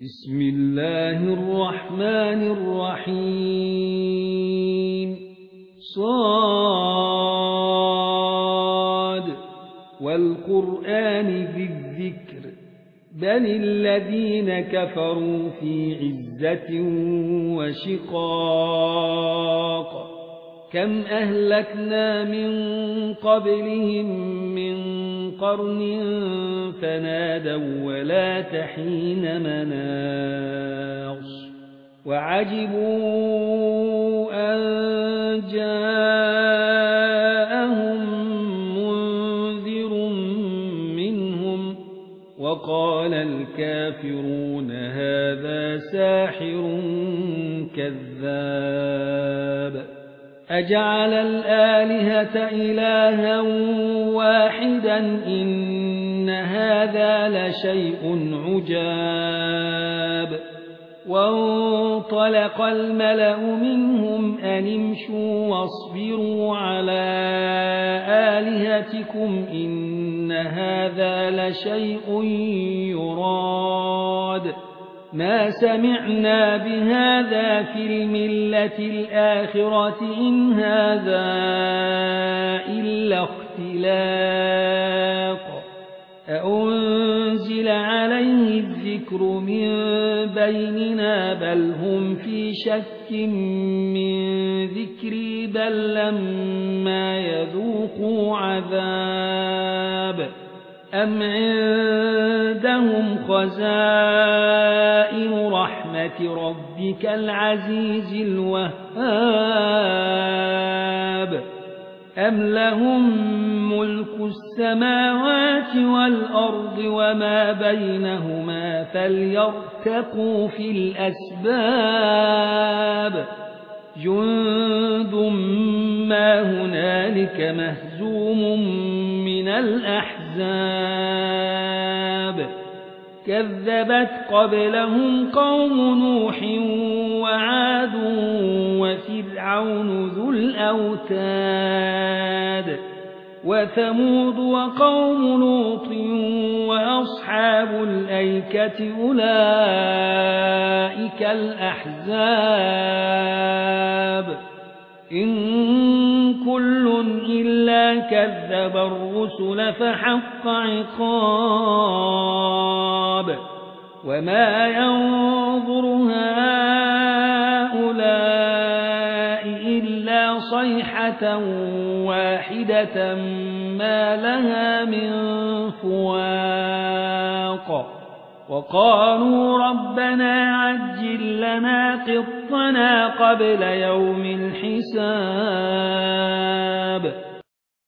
بسم الله الرحمن الرحيم صاد والقرآن ذي الذكر بل الذين كفروا في عزة وشقاق كم أهلكنا من قبلهم من قرن فنادوا ولا تحين مناص وعجبوا أن جاءهم منذر منهم وقال الكافرون هذا ساحر كذاب أجعل الآلهة إلها واحدا إن هذا لشيء عجاب وانطلق الملأ منهم أن امشوا واصبروا على آلهتكم إن هذا لشيء يراد ما سمعنا بهذا في الملة الآخرة إن هذا إلا اختلاق أأنزل عليه الذكر من بيننا بل هم في شك من ذكري بل لما يذوقوا عذاب أم عندهم خزائن رحمة ربك العزيز الوهاب أم لهم ملك السماوات والأرض وما بينهما فليرتقوا في الأسباب جند ما هنالك مهزوم من الأحزاب كذبت قبلهم قوم نوح وعاد وفرعون ذو الأوتاد وثمود وقوم لوط وأصحاب الأيكة أولئك الأحزاب إن كل إلا كذب الرسل فحق عقاب وما ينظر هؤلاء إلا صيحة واحدة ما لها من فواق وقالوا ربنا عجل لنا قطنا قبل يوم الحساب